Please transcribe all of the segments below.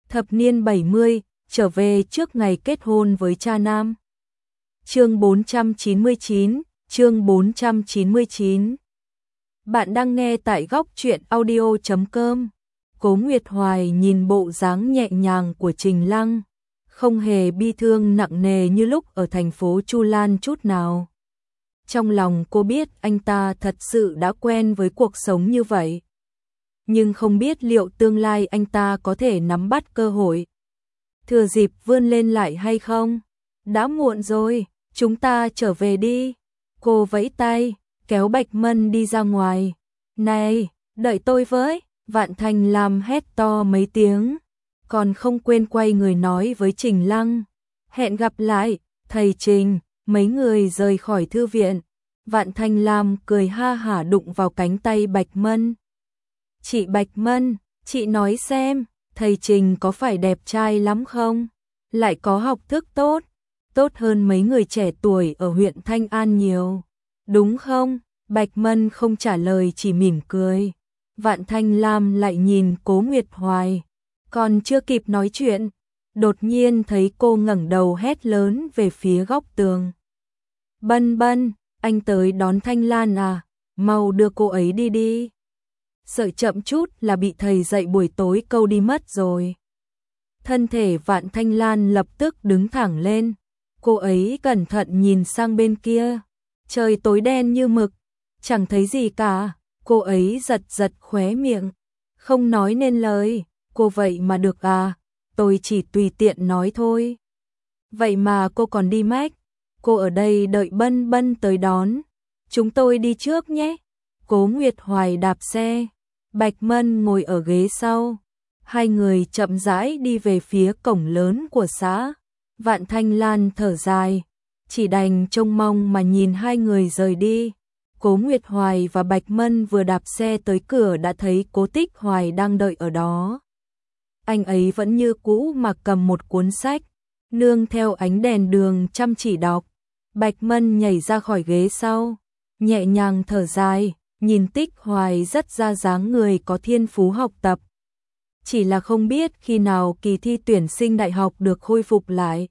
Thập niên 70, trở về trước ngày kết hôn với cha nam. Chương 499, chương 499. Bạn đang nghe tại góc truyện audio.com. Cố Nguyệt Hoài nhìn bộ dáng nhẹ nhàng của Trình Lăng, không hề bi thương nặng nề như lúc ở thành phố Chu Lan chút nào. Trong lòng cô biết anh ta thật sự đã quen với cuộc sống như vậy, nhưng không biết liệu tương lai anh ta có thể nắm bắt cơ hội, thừa dịp vươn lên lại hay không. Đã muộn rồi, chúng ta trở về đi. Cô vẫy tay, kéo Bạch Mân đi ra ngoài. Này, đợi tôi với. Vạn Thành làm hét to mấy tiếng, còn không quên quay người nói với Trình Lăng. Hẹn gặp lại, thầy Trình. Mấy người rời khỏi thư viện. Vạn Thành làm cười ha hả đụng vào cánh tay Bạch Mân. Chị Bạch Mân, chị nói xem, thầy Trình có phải đẹp trai lắm không? Lại có học thức tốt, tốt hơn mấy người trẻ tuổi ở huyện Thanh An nhiều, đúng không? Bạch Mân không trả lời, chỉ mỉm cười. Vạn Thanh Lam lại nhìn Cố Nguyệt Hoài, còn chưa kịp nói chuyện, đột nhiên thấy cô ngẩng đầu hét lớn về phía góc tường. Bân Bân, anh tới đón Thanh Lan à? Mau đưa cô ấy đi đi. Sợ chậm chút là bị thầy dạy buổi tối câu đi mất rồi. Thân thể Vạn Thanh Lan lập tức đứng thẳng lên. Cô ấy cẩn thận nhìn sang bên kia. Trời tối đen như mực, chẳng thấy gì cả. Cô ấy giật giật khóe miệng, không nói nên lời. Cô vậy mà được à? Tôi chỉ tùy tiện nói thôi. Vậy mà cô còn đi mách. Cô ở đây đợi Bân Bân tới đón. Chúng tôi đi trước nhé. Cố Nguyệt Hoài đạp xe, Bạch Mân ngồi ở ghế sau. Hai người chậm rãi đi về phía cổng lớn của xã. Vạn Thanh Lan thở dài, chỉ đành trông mong mà nhìn hai người rời đi. Cố Nguyệt Hoài và Bạch Mân vừa đạp xe tới cửa đã thấy Cố Tích Hoài đang đợi ở đó. Anh ấy vẫn như cũ mà cầm một cuốn sách, nương theo ánh đèn đường chăm chỉ đọc. Bạch Mân nhảy ra khỏi ghế sau, nhẹ nhàng thở dài, nhìn Tích Hoài rất ra dáng người có thiên phú học tập. Chỉ là không biết khi nào kỳ thi tuyển sinh đại học được khôi phục lại.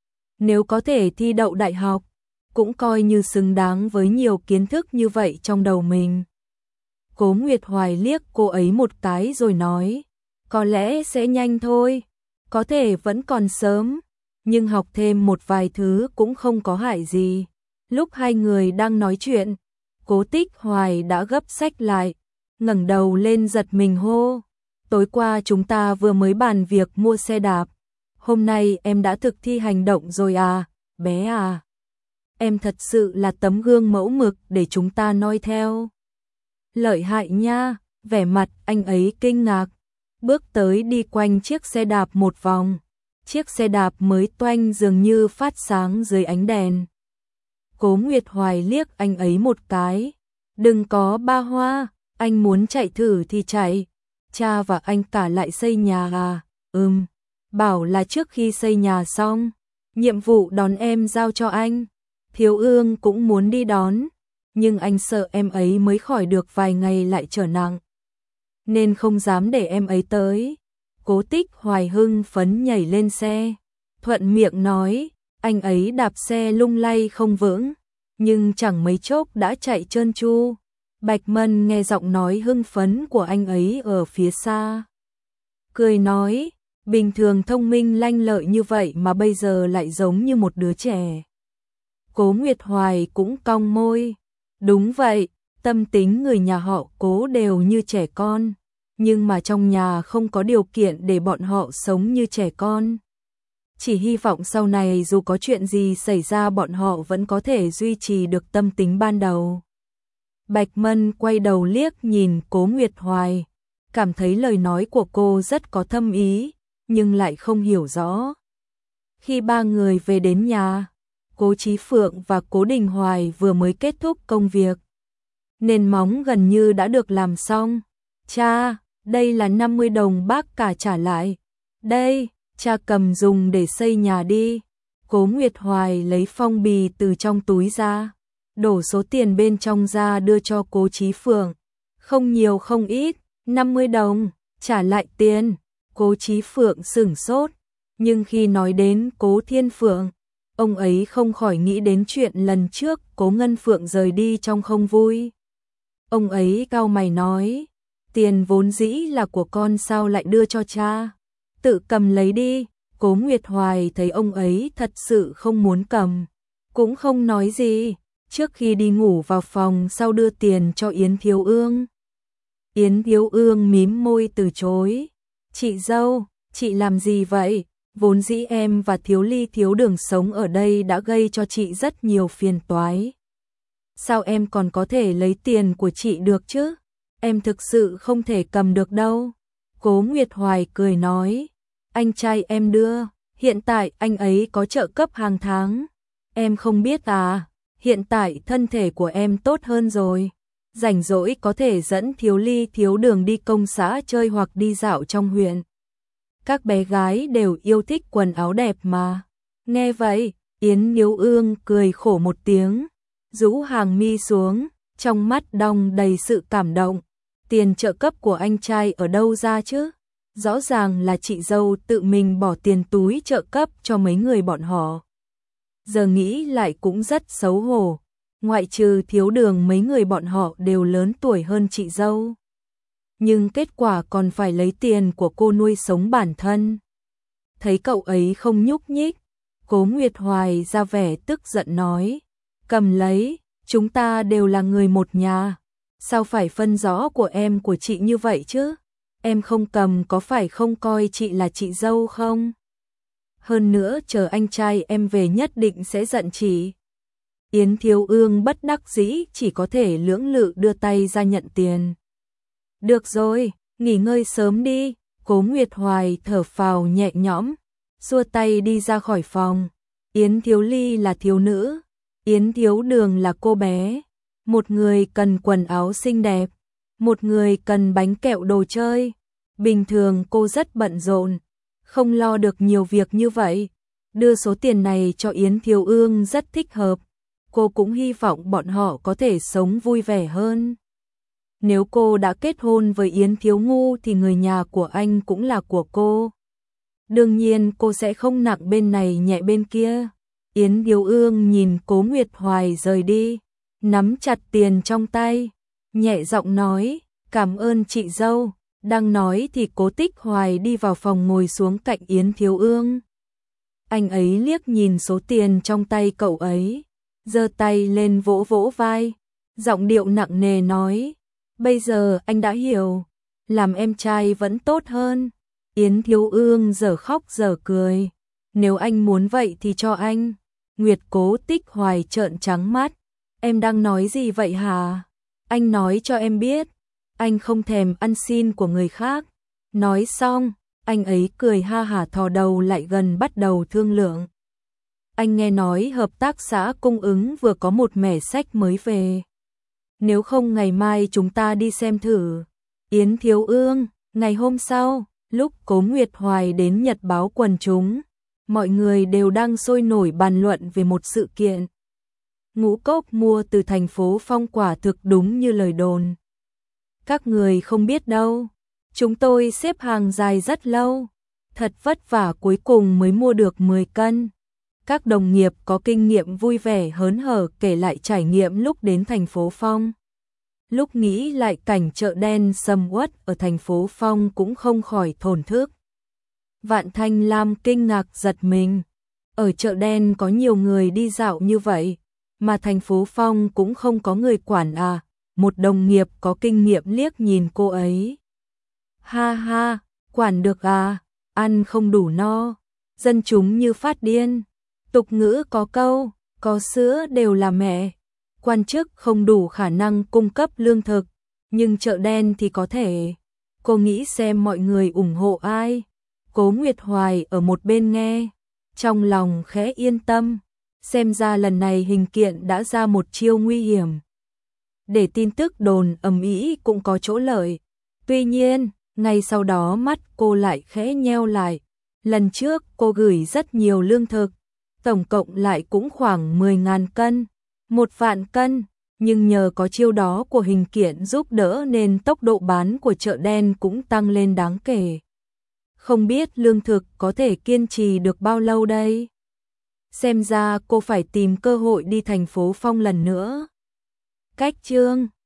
Nếu có thể thi đậu đại học, cũng coi như xứng đáng với nhiều kiến thức như vậy trong đầu mình. Cố Nguyệt Hoài liếc cô ấy một cái rồi nói, có lẽ sẽ nhanh thôi, có thể vẫn còn sớm, nhưng học thêm một vài thứ cũng không có hại gì. Lúc hai người đang nói chuyện, Cố Tích Hoài đã gấp sách lại, ngẩng đầu lên giật mình hô, tối qua chúng ta vừa mới bàn việc mua xe đạp, hôm nay em đã thực thi hành động rồi à, bé à. Em thật sự là tấm gương mẫu mực để chúng ta noi theo. Lợi hại nha, vẻ mặt anh ấy kinh ngạc, bước tới đi quanh chiếc xe đạp một vòng. Chiếc xe đạp mới toanh dường như phát sáng dưới ánh đèn. Cố Nguyệt Hoài liếc anh ấy một cái. Đừng có ba hoa, anh muốn chạy thử thì chạy. Cha và anh cả lại xây nhà à? Bảo là trước khi xây nhà xong, nhiệm vụ đón em giao cho anh. Thiếu Ương cũng muốn đi đón, nhưng anh sợ em ấy mới khỏi được vài ngày lại trở nặng, nên không dám để em ấy tới. Cố Tích Hoài hưng phấn nhảy lên xe, thuận miệng nói, anh ấy đạp xe lung lay không vững, nhưng chẳng mấy chốc đã chạy trơn tru. Bạch Mân nghe giọng nói hưng phấn của anh ấy ở phía xa, cười nói, bình thường thông minh lanh lợi như vậy mà bây giờ lại giống như một đứa trẻ. Cố Nguyệt Hoài cũng cong môi, đúng vậy, tâm tính người nhà họ Cố đều như trẻ con, nhưng mà trong nhà không có điều kiện để bọn họ sống như trẻ con. Chỉ hy vọng sau này dù có chuyện gì xảy ra bọn họ vẫn có thể duy trì được tâm tính ban đầu. Bạch Mân quay đầu liếc nhìn Cố Nguyệt Hoài, cảm thấy lời nói của cô rất có thâm ý, nhưng lại không hiểu rõ. Khi ba người về đến nhà, Cố Chí Phượng và Cố Đình Hoài vừa mới kết thúc công việc. Nền móng gần như đã được làm xong. Cha, đây là 50 đồng bác cả trả lại. Đây, cha cầm dùng để xây nhà đi. Cố Nguyệt Hoài lấy phong bì từ trong túi ra, đổ số tiền bên trong ra đưa cho Cố Chí Phượng. Không nhiều không ít, 50 đồng, trả lại tiền. Cố Chí Phượng sửng sốt, nhưng khi nói đến Cố Thiên Phượng, ông ấy không khỏi nghĩ đến chuyện lần trước Cố Ngân Phượng rời đi trong không vui. Ông ấy cau mày nói, tiền vốn dĩ là của con sao lại đưa cho cha, tự cầm lấy đi. Cố Nguyệt Hoài thấy ông ấy thật sự không muốn cầm, cũng không nói gì, trước khi đi ngủ vào phòng sau đưa tiền cho Yến Thiếu Ương. Yến Thiếu Ương mím môi từ chối, chị dâu, chị làm gì vậy? Vốn dĩ em và Thiếu Ly Thiếu Đường sống ở đây đã gây cho chị rất nhiều phiền toái. Sao em còn có thể lấy tiền của chị được chứ? Em thực sự không thể cầm được đâu. Cố Nguyệt Hoài cười nói, anh trai em đưa, hiện tại anh ấy có trợ cấp hàng tháng. Em không biết à, hiện tại thân thể của em tốt hơn rồi. Rảnh rỗi có thể dẫn Thiếu Ly Thiếu Đường đi công xã chơi hoặc đi dạo trong huyện. Các bé gái đều yêu thích quần áo đẹp mà. Nghe vậy, Yến Thiếu Ương cười khổ một tiếng, rũ hàng mi xuống, trong mắt đong đầy sự cảm động. Tiền trợ cấp của anh trai ở đâu ra chứ? Rõ ràng là chị dâu tự mình bỏ tiền túi trợ cấp cho mấy người bọn họ. Giờ nghĩ lại cũng rất xấu hổ, ngoại trừ Thiếu Đường mấy người bọn họ đều lớn tuổi hơn chị dâu. Nhưng kết quả còn phải lấy tiền của cô nuôi sống bản thân. Thấy cậu ấy không nhúc nhích, Cố Nguyệt Hoài ra vẻ tức giận nói, cầm lấy, chúng ta đều là người một nhà, sao phải phân rõ của em của chị như vậy chứ? Em không cầm có phải không coi chị là chị dâu không? Hơn nữa chờ anh trai em về nhất định sẽ giận chị. Yến Thiếu Ương bất đắc dĩ chỉ có thể lưỡng lự đưa tay ra nhận tiền. Được rồi, nghỉ ngơi sớm đi. Cố Nguyệt Hoài thở phào nhẹ nhõm, xua tay đi ra khỏi phòng. Yến Thiếu Ly là thiếu nữ, Yến Thiếu Đường là cô bé. Một người cần quần áo xinh đẹp, một người cần bánh kẹo đồ chơi. Bình thường cô rất bận rộn, không lo được nhiều việc như vậy. Đưa số tiền này cho Yến Thiếu Ương rất thích hợp. Cô cũng hy vọng bọn họ có thể sống vui vẻ hơn. Nếu cô đã kết hôn với Yến Thiếu Ngu thì người nhà của anh cũng là của cô. Đương nhiên cô sẽ không nặng bên này nhẹ bên kia. Yến Thiếu Ương nhìn Cố Nguyệt Hoài rời đi, nắm chặt tiền trong tay, nhẹ giọng nói, cảm ơn chị dâu. Đang nói thì Cố Tích Hoài đi vào phòng ngồi xuống cạnh Yến Thiếu Ương. Anh ấy liếc nhìn số tiền trong tay cậu ấy, giơ tay lên vỗ vỗ vai, giọng điệu nặng nề nói, bây giờ anh đã hiểu, làm em trai vẫn tốt hơn. Yến Thiếu Ương giờ khóc giờ cười, nếu anh muốn vậy thì cho anh. Nguyệt Cố Tích Hoài trợn trắng mắt, em đang nói gì vậy hả? Anh nói cho em biết, anh không thèm ăn xin của người khác. Nói xong, anh ấy cười ha hả thò đầu lại gần bắt đầu thương lượng. Anh nghe nói hợp tác xã cung ứng vừa có một mẻ sách mới về. Nếu không ngày mai chúng ta đi xem thử. Yến Thiếu Ương, ngày hôm sau, lúc Cố Nguyệt Hoài đến nhật báo quần chúng, mọi người đều đang sôi nổi bàn luận về một sự kiện. Ngũ cốc mua từ thành phố Phong quả thực đúng như lời đồn. Các người không biết đâu, chúng tôi xếp hàng dài rất lâu, thật vất vả cuối cùng mới mua được 10 cân. Các đồng nghiệp có kinh nghiệm vui vẻ hớn hở kể lại trải nghiệm lúc đến thành phố Phong. Lúc nghĩ lại cảnh chợ đen sầm uất ở thành phố Phong cũng không khỏi thổn thức. Vạn Thanh Lam kinh ngạc giật mình. Ở chợ đen có nhiều người đi dạo như vậy, mà thành phố Phong cũng không có người quản à? Một đồng nghiệp có kinh nghiệm liếc nhìn cô ấy. Ha ha, quản được à? Ăn không đủ no, dân chúng như phát điên. Tục ngữ có câu, có sữa đều là mẹ. Quan chức không đủ khả năng cung cấp lương thực, nhưng chợ đen thì có thể. Cô nghĩ xem mọi người ủng hộ ai? Cố Nguyệt Hoài ở một bên nghe, trong lòng khẽ yên tâm. Xem ra lần này hình kiện đã ra một chiêu nguy hiểm. Để tin tức đồn ầm ĩ cũng có chỗ lợi. Tuy nhiên, ngay sau đó mắt cô lại khẽ nheo lại. Lần trước cô gửi rất nhiều lương thực, tổng cộng lại cũng khoảng 10.000 cân, 1 vạn cân, nhưng nhờ có chiêu đó của hình kiện giúp đỡ nên tốc độ bán của chợ đen cũng tăng lên đáng kể. Không biết lương thực có thể kiên trì được bao lâu đây? Xem ra cô phải tìm cơ hội đi thành phố Phong lần nữa. Cách chương